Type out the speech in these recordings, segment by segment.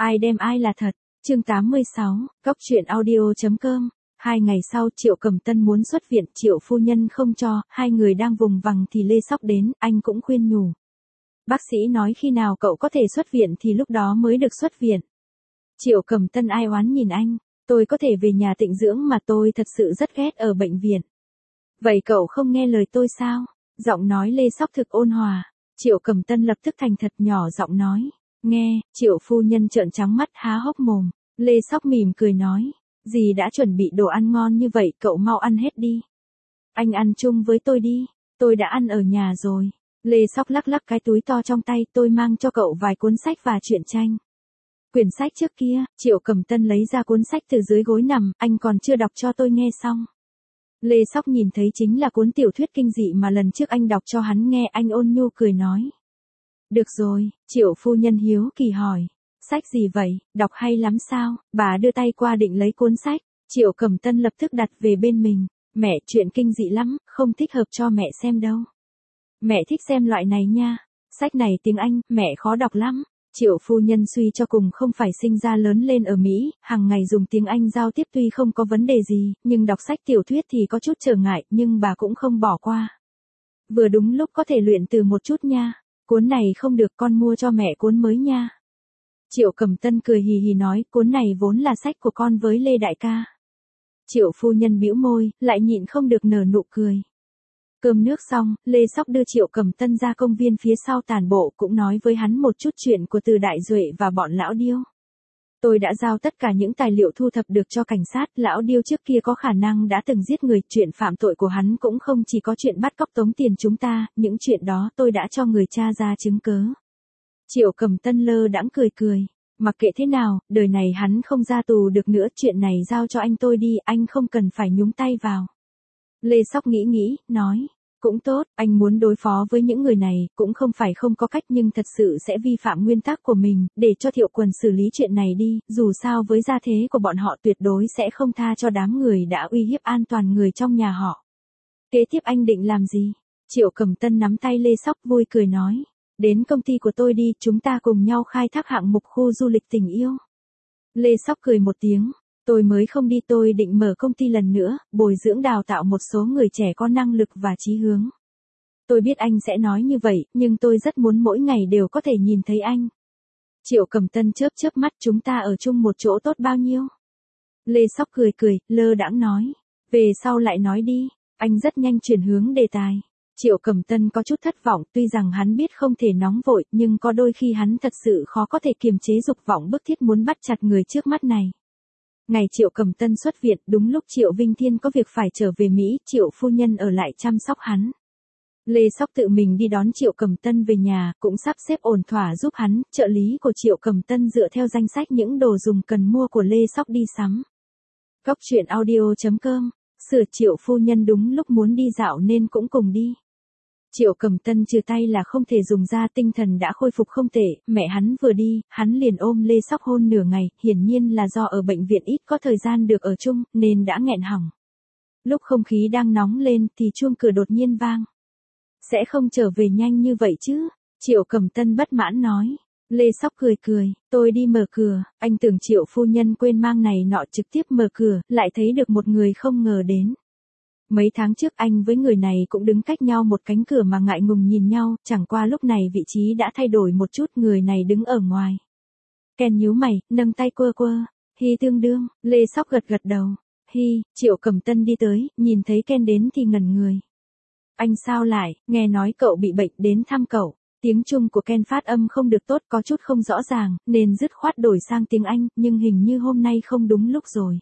Ai đem ai là thật. Chương 86, Cóc truyện audio.com. 2 ngày sau Triệu Cẩm Tân muốn xuất viện, Triệu phu nhân không cho, hai người đang vùng vằng thì Lê Sóc đến, anh cũng khuyên nhủ. Bác sĩ nói khi nào cậu có thể xuất viện thì lúc đó mới được xuất viện. Triệu Cẩm Tân ai oán nhìn anh, tôi có thể về nhà tịnh dưỡng mà tôi thật sự rất ghét ở bệnh viện. Vậy cậu không nghe lời tôi sao? Giọng nói Lê Sóc thực ôn hòa. Triệu Cẩm Tân lập tức thành thật nhỏ giọng nói. Nghe, Triệu phu nhân trợn trắng mắt há hốc mồm. Lê Sóc mỉm cười nói. Dì đã chuẩn bị đồ ăn ngon như vậy, cậu mau ăn hết đi. Anh ăn chung với tôi đi, tôi đã ăn ở nhà rồi. Lê Sóc lắc lắc cái túi to trong tay, tôi mang cho cậu vài cuốn sách và truyện tranh. Quyển sách trước kia, Triệu Cẩm Tân lấy ra cuốn sách từ dưới gối nằm, anh còn chưa đọc cho tôi nghe xong. Lê Sóc nhìn thấy chính là cuốn tiểu thuyết kinh dị mà lần trước anh đọc cho hắn nghe, anh ôn nhu cười nói. Được rồi, Triệu phu nhân hiếu kỳ hỏi. Sách gì vậy, đọc hay lắm sao? Bà đưa tay qua định lấy cuốn sách. Triệu Cẩm Tân lập tức đặt về bên mình. Mẹ, chuyện kinh dị lắm, không thích hợp cho mẹ xem đâu. Mẹ thích xem loại này nha. Sách này tiếng Anh, mẹ khó đọc lắm. Triệu phu nhân suy cho cùng không phải sinh ra lớn lên ở Mỹ, hàng ngày dùng tiếng Anh giao tiếp tuy không có vấn đề gì, nhưng đọc sách tiểu thuyết thì có chút trở ngại, nhưng bà cũng không bỏ qua. Vừa đúng lúc có thể luyện từ một chút nha. Cuốn này không được, con mua cho mẹ cuốn mới nha. Triệu Cẩm Tân cười hì hì nói, cuốn này vốn là sách của con với Lê đại ca. Triệu phu nhân bĩu môi, lại nhịn không được nở nụ cười. Cơm nước xong, Lê Sóc đưa Triệu Cẩm Tân ra công viên phía sau tản bộ, cũng nói với hắn một chút chuyện của Từ Đại Duệ và bọn lão điêu. Tôi đã giao tất cả những tài liệu thu thập được cho cảnh sát, lão điêu trước kia có khả năng đã từng giết người, chuyện phạm tội của hắn cũng không chỉ có chuyện bắt cóc tống tiền chúng ta, những chuyện đó tôi đã cho người tra ra chứng cớ. Triệu Cẩm Tân lơ đãng cười cười, mặc kệ thế nào, đời này hắn không ra tù được nữa, chuyện này giao cho anh tôi đi, anh không cần phải nhúng tay vào. Lê Sóc nghĩ, nói, cũng tốt, anh muốn đối phó với những người này, cũng không phải không có cách nhưng thật sự sẽ vi phạm nguyên tắc của mình, để cho Thiệu Quần xử lý chuyện này đi, dù sao với gia thế của bọn họ tuyệt đối sẽ không tha cho đám người đã uy hiếp an toàn người trong nhà họ. Kế tiếp anh định làm gì? Triệu Cẩm Tân nắm tay Lê Sóc vui cười nói. Đến công ty của tôi đi, chúng ta cùng nhau khai thác hạng mục khu du lịch tình yêu. Lê Sóc cười một tiếng, tôi mới không đi, tôi định mở công ty lần nữa, bồi dưỡng đào tạo một số người trẻ có năng lực và chí hướng. Tôi biết anh sẽ nói như vậy, nhưng tôi rất muốn mỗi ngày đều có thể nhìn thấy anh. Triệu Cẩm Tân chớp chớp mắt, chúng ta ở chung một chỗ tốt bao nhiêu? Lê Sóc cười, lơ đãng nói, về sau lại nói đi, anh rất nhanh chuyển hướng đề tài. Triệu Cẩm Tân có chút thất vọng, tuy rằng hắn biết không thể nóng vội, nhưng có đôi khi hắn thật sự khó có thể kiềm chế dục vọng bức thiết muốn bắt chặt người trước mắt này. Ngày Triệu Cẩm Tân xuất viện, đúng lúc Triệu Vinh Thiên có việc phải trở về Mỹ, Triệu phu nhân ở lại chăm sóc hắn. Lê Sóc tự mình đi đón Triệu Cẩm Tân về nhà, cũng sắp xếp ổn thỏa giúp hắn, trợ lý của Triệu Cẩm Tân dựa theo danh sách những đồ dùng cần mua của Lê Sóc đi sắm. Cóc truyện audio.com, sửa Triệu phu nhân đúng lúc muốn đi dạo nên cũng cùng đi. Triệu Cẩm Tân trừ tay là không thể dùng ra, tinh thần đã khôi phục không tệ, mẹ hắn vừa đi, hắn liền ôm Lê Sóc hôn nửa ngày, hiển nhiên là do ở bệnh viện ít có thời gian được ở chung, nên đã nghẹn hỏng. Lúc không khí đang nóng lên thì chuông cửa đột nhiên vang. Sẽ không trở về nhanh như vậy chứ? Triệu Cẩm Tân bất mãn nói. Lê Sóc cười, tôi đi mở cửa, anh tưởng Triệu phu nhân quên mang này nọ trực tiếp mở cửa, lại thấy được một người không ngờ đến. Mấy tháng trước anh với người này cũng đứng cách nhau một cánh cửa mà ngại ngùng nhìn nhau, chẳng qua lúc này vị trí đã thay đổi một chút, người này đứng ở ngoài. Ken nhíu mày, nâng tay quơ, hi tương đương, Lê Sóc gật đầu, hi, Triệu Cẩm Tân đi tới, nhìn thấy Ken đến thì ngẩn người. Anh sao lại, nghe nói cậu bị bệnh đến thăm cậu, tiếng Trung của Ken phát âm không được tốt, có chút không rõ ràng, nên dứt khoát đổi sang tiếng Anh, nhưng hình như hôm nay không đúng lúc rồi.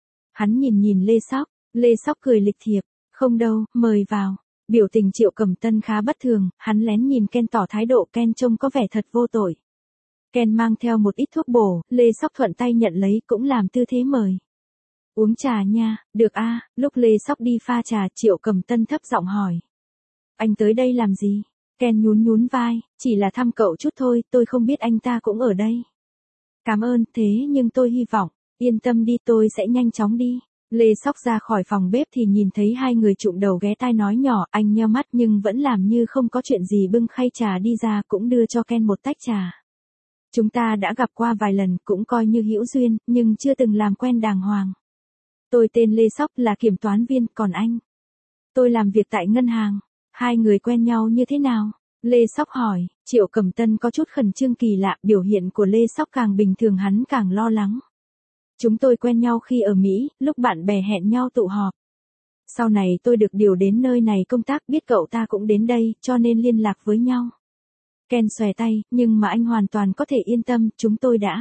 Hắn nhìn Lê Sóc cười lịch thiệp, không đâu, mời vào. Biểu tình Triệu Cẩm Tân khá bất thường, hắn lén nhìn Ken tỏ thái độ, Ken trông có vẻ thật vô tội. Ken mang theo một ít thuốc bổ, Lê Sóc thuận tay nhận lấy, cũng làm tư thế mời. Uống trà nha, được a. Lúc Lê Sóc đi pha trà, Triệu Cẩm Tân thấp giọng hỏi. Anh tới đây làm gì? Ken nhún vai, chỉ là thăm cậu chút thôi, tôi không biết anh ta cũng ở đây. Cảm ơn, thế nhưng tôi hy vọng, yên tâm đi, tôi sẽ nhanh chóng đi. Lê Sóc ra khỏi phòng bếp thì nhìn thấy hai người trụm đầu ghé tai nói nhỏ, anh nheo mắt nhưng vẫn làm như không có chuyện gì, bưng khay trà đi ra, cũng đưa cho Ken một tách trà. Chúng ta đã gặp qua vài lần cũng coi như hữu duyên, nhưng chưa từng làm quen đàng hoàng. Tôi tên Lê Sóc là kiểm toán viên, còn anh? Tôi làm việc tại ngân hàng. Hai người quen nhau như thế nào? Lê Sóc hỏi. Triệu Cẩm Tân có chút khẩn trương kỳ lạ, biểu hiện của Lê Sóc càng bình thường hắn càng lo lắng. Chúng tôi quen nhau khi ở Mỹ, lúc bạn bè hẹn nhau tụ họp. Sau này tôi được điều đến nơi này công tác, biết cậu ta cũng đến đây, cho nên liên lạc với nhau. Ken xòe tay, nhưng mà anh hoàn toàn có thể yên tâm, chúng tôi đã.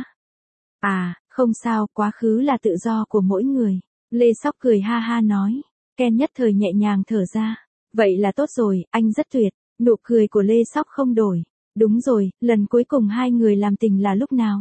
À, không sao, quá khứ là tự do của mỗi người. Lê Sóc cười ha ha nói. Ken nhất thời nhẹ nhàng thở ra. Vậy là tốt rồi, anh rất tuyệt. Nụ cười của Lê Sóc không đổi. Đúng rồi, lần cuối cùng hai người làm tình là lúc nào?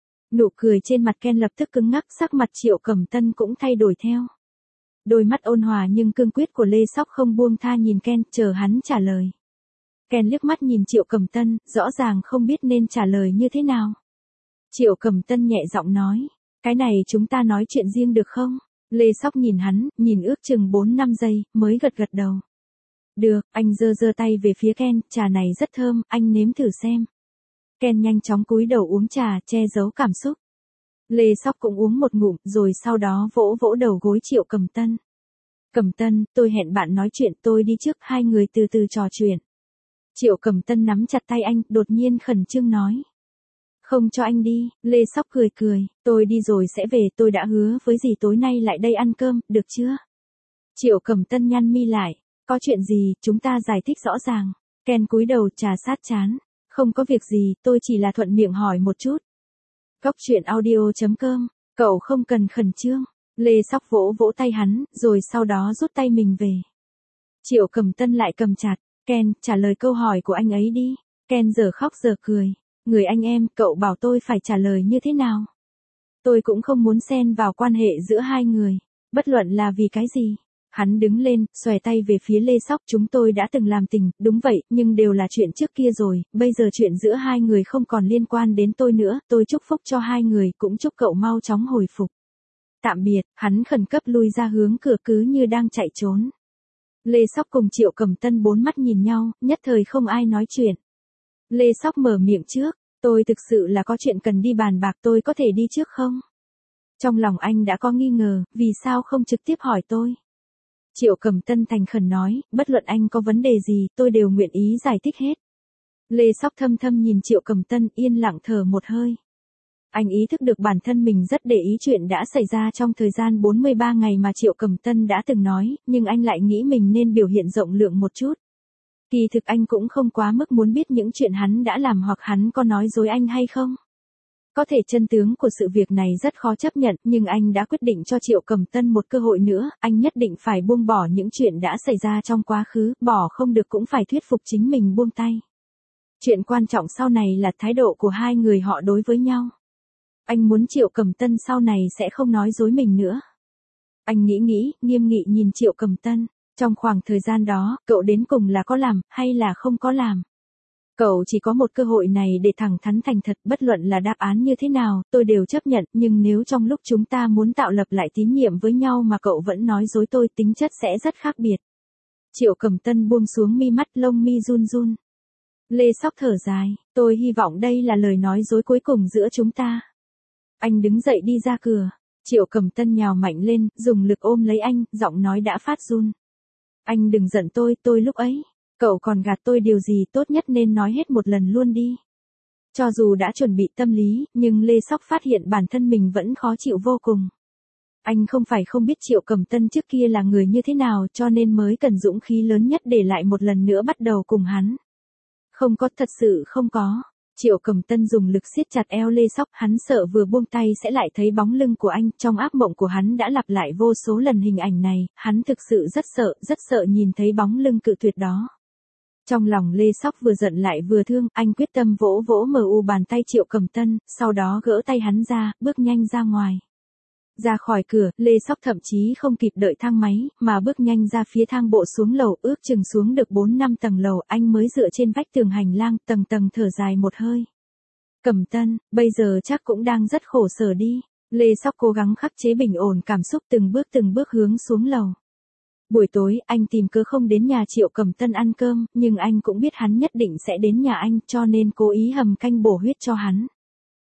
Nụ cười trên mặt Ken lập tức cứng ngắc, sắc mặt Triệu Cẩm Tân cũng thay đổi theo. Đôi mắt ôn hòa nhưng cương quyết của Lê Sóc không buông tha nhìn Ken, chờ hắn trả lời. Ken liếc mắt nhìn Triệu Cẩm Tân, rõ ràng không biết nên trả lời như thế nào. Triệu Cẩm Tân nhẹ giọng nói, cái này chúng ta nói chuyện riêng được không? Lê Sóc nhìn hắn, nhìn ước chừng 4-5 giây, mới gật gật đầu. Được, anh giơ tay về phía Ken, trà này rất thơm, anh nếm thử xem. Ken nhanh chóng cúi đầu uống trà, che giấu cảm xúc. Lê Sóc cũng uống một ngụm, rồi sau đó vỗ vỗ đầu gối Triệu Cẩm Tân. Cẩm Tân, tôi hẹn bạn nói chuyện, tôi đi trước, hai người từ từ trò chuyện. Triệu Cẩm Tân nắm chặt tay anh, đột nhiên khẩn trương nói. Không cho anh đi, Lê Sóc cười cười, tôi đi rồi sẽ về, tôi đã hứa với dì tối nay lại đây ăn cơm, được chưa? Triệu Cẩm Tân nhăn mi lại, có chuyện gì, chúng ta giải thích rõ ràng. Ken cúi đầu trà sát trán, không có việc gì, tôi chỉ là thuận miệng hỏi một chút. Góc truyện audio.com, cậu không cần khẩn trương. Lê Sóc vỗ vỗ tay hắn, rồi sau đó rút tay mình về. Triệu Cẩm Tân lại cầm chặt, Ken, trả lời câu hỏi của anh ấy đi. Ken giờ khóc giờ cười. Người anh em, cậu bảo tôi phải trả lời như thế nào? Tôi cũng không muốn xen vào quan hệ giữa hai người. Bất luận là vì cái gì. Hắn đứng lên, xòe tay về phía Lê Sóc. Chúng tôi đã từng làm tình, đúng vậy, nhưng đều là chuyện trước kia rồi. Bây giờ chuyện giữa hai người không còn liên quan đến tôi nữa. Tôi chúc phúc cho hai người, cũng chúc cậu mau chóng hồi phục. Tạm biệt, hắn khẩn cấp lui ra hướng cửa cứ như đang chạy trốn. Lê Sóc cùng Triệu Cẩm Tân bốn mắt nhìn nhau, nhất thời không ai nói chuyện. Lê Sóc mở miệng trước, tôi thực sự là có chuyện cần đi bàn bạc, tôi có thể đi trước không? Trong lòng anh đã có nghi ngờ, vì sao không trực tiếp hỏi tôi? Triệu Cẩm Tân thành khẩn nói, bất luận anh có vấn đề gì, tôi đều nguyện ý giải thích hết. Lê Sóc thâm thâm nhìn Triệu Cẩm Tân, yên lặng thở một hơi. Anh ý thức được bản thân mình rất để ý chuyện đã xảy ra trong thời gian 43 ngày mà Triệu Cẩm Tân đã từng nói, nhưng anh lại nghĩ mình nên biểu hiện rộng lượng một chút. Kỳ thực anh cũng không quá mức muốn biết những chuyện hắn đã làm hoặc hắn có nói dối anh hay không. Có thể chân tướng của sự việc này rất khó chấp nhận, nhưng anh đã quyết định cho Triệu Cẩm Tân một cơ hội nữa, anh nhất định phải buông bỏ những chuyện đã xảy ra trong quá khứ, bỏ không được cũng phải thuyết phục chính mình buông tay. Chuyện quan trọng sau này là thái độ của hai người họ đối với nhau. Anh muốn Triệu Cẩm Tân sau này sẽ không nói dối mình nữa. Anh nghĩ, nghiêm nghị nhìn Triệu Cẩm Tân. Trong khoảng thời gian đó, cậu đến cùng là có làm, hay là không có làm? Cậu chỉ có một cơ hội này để thẳng thắn thành thật, bất luận là đáp án như thế nào, tôi đều chấp nhận, nhưng nếu trong lúc chúng ta muốn tạo lập lại tín nhiệm với nhau mà cậu vẫn nói dối tôi, tính chất sẽ rất khác biệt. Triệu Cẩm Tân buông xuống mi mắt, lông mi run run. Lê Sóc thở dài, tôi hy vọng đây là lời nói dối cuối cùng giữa chúng ta. Anh đứng dậy đi ra cửa. Triệu Cẩm Tân nhào mạnh lên, dùng lực ôm lấy anh, giọng nói đã phát run. Anh đừng giận tôi lúc ấy. Cậu còn gạt tôi điều gì, tốt nhất nên nói hết một lần luôn đi. Cho dù đã chuẩn bị tâm lý, nhưng Lê Sóc phát hiện bản thân mình vẫn khó chịu vô cùng. Anh không phải không biết Triệu Cẩm Tân trước kia là người như thế nào, cho nên mới cần dũng khí lớn nhất để lại một lần nữa bắt đầu cùng hắn. Không có, thật sự không có. Triệu Cẩm Tân dùng lực siết chặt eo Lê Sóc, hắn sợ vừa buông tay sẽ lại thấy bóng lưng của anh, trong ác mộng của hắn đã lặp lại vô số lần hình ảnh này, hắn thực sự rất sợ nhìn thấy bóng lưng cự tuyệt đó. Trong lòng Lê Sóc vừa giận lại vừa thương, anh quyết tâm vỗ vỗ bàn tay Triệu Cẩm Tân, sau đó gỡ tay hắn ra, bước nhanh ra ngoài. Ra khỏi cửa, Lê Sóc thậm chí không kịp đợi thang máy, mà bước nhanh ra phía thang bộ xuống lầu, ước chừng xuống được 4-5 tầng lầu, anh mới dựa trên vách tường hành lang, tầng thở dài một hơi. Cẩm Tân, bây giờ chắc cũng đang rất khổ sở đi. Lê Sóc cố gắng khắc chế bình ổn cảm xúc, từng bước hướng xuống lầu. Buổi tối, anh tìm cớ không đến nhà Triệu Cẩm Tân ăn cơm, nhưng anh cũng biết hắn nhất định sẽ đến nhà anh, cho nên cố ý hầm canh bổ huyết cho hắn.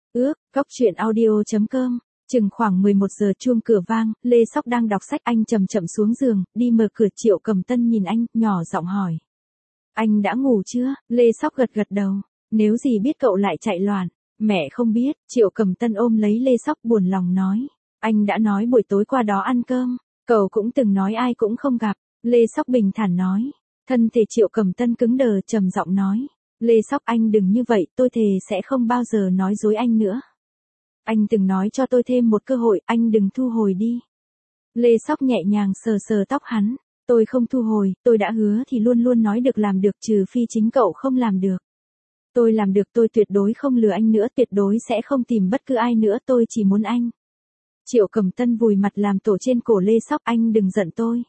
Góc truyện audio.com. Chừng khoảng 11 giờ chuông cửa vang, Lê Sóc đang đọc sách, anh chậm chậm xuống giường, đi mở cửa. Triệu Cầm Tân nhìn anh, nhỏ giọng hỏi. Anh đã ngủ chưa? Lê Sóc gật gật đầu. Nếu gì biết cậu lại chạy loạn. Mẹ không biết. Triệu Cầm Tân ôm lấy Lê Sóc buồn lòng nói. Anh đã nói buổi tối qua đó ăn cơm. Cậu cũng từng nói ai cũng không gặp. Lê Sóc bình thản nói. Thân thể Triệu Cầm Tân cứng đờ, trầm giọng nói. Lê Sóc, anh đừng như vậy, tôi thề sẽ không bao giờ nói dối anh nữa. Anh từng nói cho tôi thêm một cơ hội, anh đừng thu hồi đi. Lê Sóc nhẹ nhàng sờ sờ tóc hắn. Tôi không thu hồi, tôi đã hứa thì luôn luôn nói được làm được, trừ phi chính cậu không làm được. Tôi làm được, tôi tuyệt đối không lừa anh nữa, tuyệt đối sẽ không tìm bất cứ ai nữa, tôi chỉ muốn anh. Triệu Cầm Tân vùi mặt làm tổ trên cổ Lê Sóc, anh đừng giận tôi.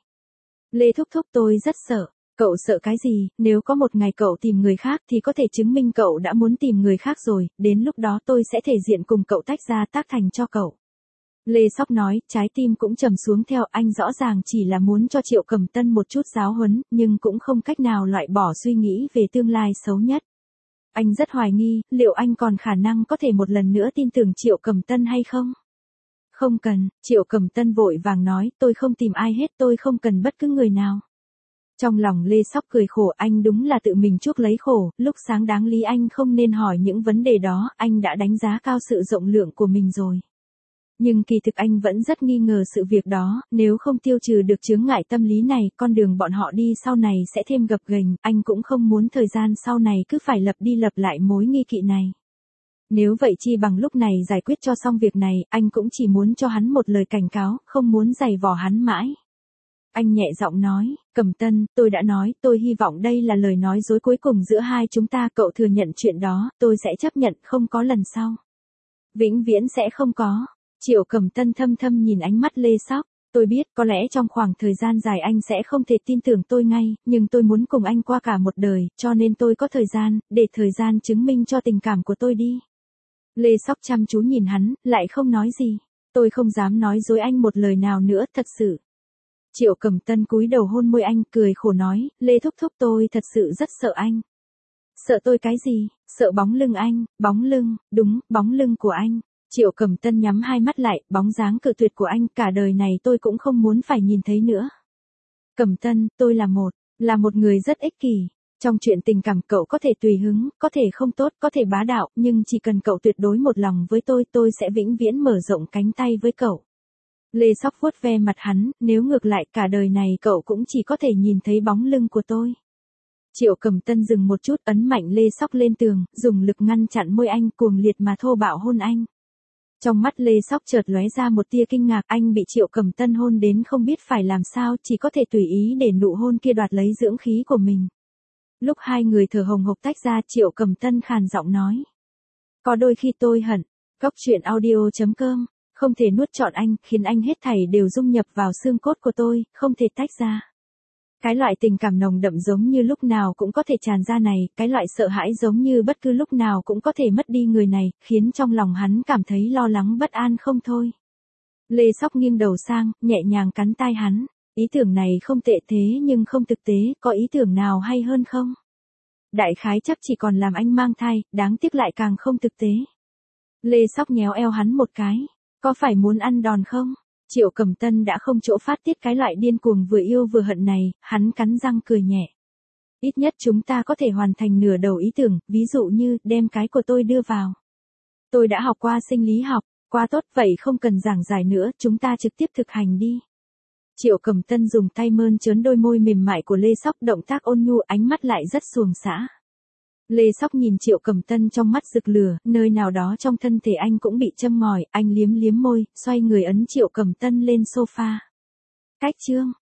Lê thúc thúc, tôi rất sợ. Cậu sợ cái gì? Nếu có một ngày cậu tìm người khác thì có thể chứng minh cậu đã muốn tìm người khác rồi, đến lúc đó tôi sẽ thể diện cùng cậu tách ra tác thành cho cậu. Lê Sóc nói, trái tim cũng trầm xuống theo. Anh rõ ràng chỉ là muốn cho Triệu Cầm Tân một chút giáo huấn, nhưng cũng không cách nào loại bỏ suy nghĩ về tương lai xấu nhất. Anh rất hoài nghi, liệu anh còn khả năng có thể một lần nữa tin tưởng Triệu Cầm Tân hay không? Không cần. Triệu Cầm Tân vội vàng nói, tôi không tìm ai hết, tôi không cần bất cứ người nào. Trong lòng Lê Sóc cười khổ, anh đúng là tự mình chuốc lấy khổ, lúc sáng đáng lý anh không nên hỏi những vấn đề đó, anh đã đánh giá cao sự rộng lượng của mình rồi. Nhưng kỳ thực anh vẫn rất nghi ngờ sự việc đó, nếu không tiêu trừ được chướng ngại tâm lý này, con đường bọn họ đi sau này sẽ thêm gập ghềnh, anh cũng không muốn thời gian sau này cứ phải lặp đi lặp lại mối nghi kỵ này. Nếu vậy chi bằng lúc này giải quyết cho xong việc này, anh cũng chỉ muốn cho hắn một lời cảnh cáo, không muốn giày vò hắn mãi. Anh nhẹ giọng nói, Cầm Tân, tôi đã nói, tôi hy vọng đây là lời nói dối cuối cùng giữa hai chúng ta, cậu thừa nhận chuyện đó, tôi sẽ chấp nhận, không có lần sau. Vĩnh viễn sẽ không có. Triệu Cầm Tân thâm thâm nhìn ánh mắt Lê Sóc, tôi biết, có lẽ trong khoảng thời gian dài anh sẽ không thể tin tưởng tôi ngay, nhưng tôi muốn cùng anh qua cả một đời, cho nên tôi có thời gian, để thời gian chứng minh cho tình cảm của tôi đi. Lê Sóc chăm chú nhìn hắn, lại không nói gì. Tôi không dám nói dối anh một lời nào nữa, thật sự. Triệu Cầm Tân cúi đầu hôn môi anh, cười khổ nói, Lê thúc thúc, tôi thật sự rất sợ anh. Sợ tôi cái gì? Sợ bóng lưng anh. Bóng lưng? Đúng, bóng lưng của anh. Triệu Cầm Tân nhắm hai mắt lại, bóng dáng cự tuyệt của anh cả đời này tôi cũng không muốn phải nhìn thấy nữa. Cầm Tân, tôi là một người rất ích kỷ. Trong chuyện tình cảm cậu có thể tùy hứng, có thể không tốt, có thể bá đạo, nhưng chỉ cần cậu tuyệt đối một lòng với tôi sẽ vĩnh viễn mở rộng cánh tay với cậu. Lê Sóc vuốt ve mặt hắn, nếu ngược lại cả đời này cậu cũng chỉ có thể nhìn thấy bóng lưng của tôi. Triệu Cầm Tân dừng một chút, ấn mạnh Lê Sóc lên tường, dùng lực ngăn chặn môi anh, cuồng liệt mà thô bạo hôn anh. Trong mắt Lê Sóc chợt lóe ra một tia kinh ngạc, anh bị Triệu Cầm Tân hôn đến không biết phải làm sao, chỉ có thể tùy ý để nụ hôn kia đoạt lấy dưỡng khí của mình. Lúc hai người thở hồng hộc tách ra, Triệu Cầm Tân khàn giọng nói. Có đôi khi tôi hận. Góc truyện audio.com. Không thể nuốt trọn anh, khiến anh hết thảy đều dung nhập vào xương cốt của tôi, không thể tách ra. Cái loại tình cảm nồng đậm giống như lúc nào cũng có thể tràn ra này, cái loại sợ hãi giống như bất cứ lúc nào cũng có thể mất đi người này, khiến trong lòng hắn cảm thấy lo lắng bất an không thôi. Lê Sóc nghiêng đầu sang, nhẹ nhàng cắn tai hắn. Ý tưởng này không tệ thế nhưng không thực tế, có ý tưởng nào hay hơn không? Đại khái chắc chỉ còn làm anh mang thai, đáng tiếc lại càng không thực tế. Lê Sóc nhéo eo hắn một cái. Có phải muốn ăn đòn không? Triệu Cầm Tân đã không chỗ phát tiết cái loại điên cuồng vừa yêu vừa hận này, hắn cắn răng cười nhẹ. Ít nhất chúng ta có thể hoàn thành nửa đầu ý tưởng, ví dụ như đem cái của tôi đưa vào. Tôi đã học qua sinh lý học, quá tốt, vậy không cần giảng giải nữa, chúng ta trực tiếp thực hành đi. Triệu Cầm Tân dùng tay mơn trớn đôi môi mềm mại của Lê Sóc, động tác ôn nhu, ánh mắt lại rất xuồng xã. Lê Sóc nhìn Triệu Cầm Tân trong mắt rực lửa, nơi nào đó trong thân thể anh cũng bị châm ngòi, anh liếm liếm môi, xoay người ấn Triệu Cầm Tân lên sofa. Cách chương.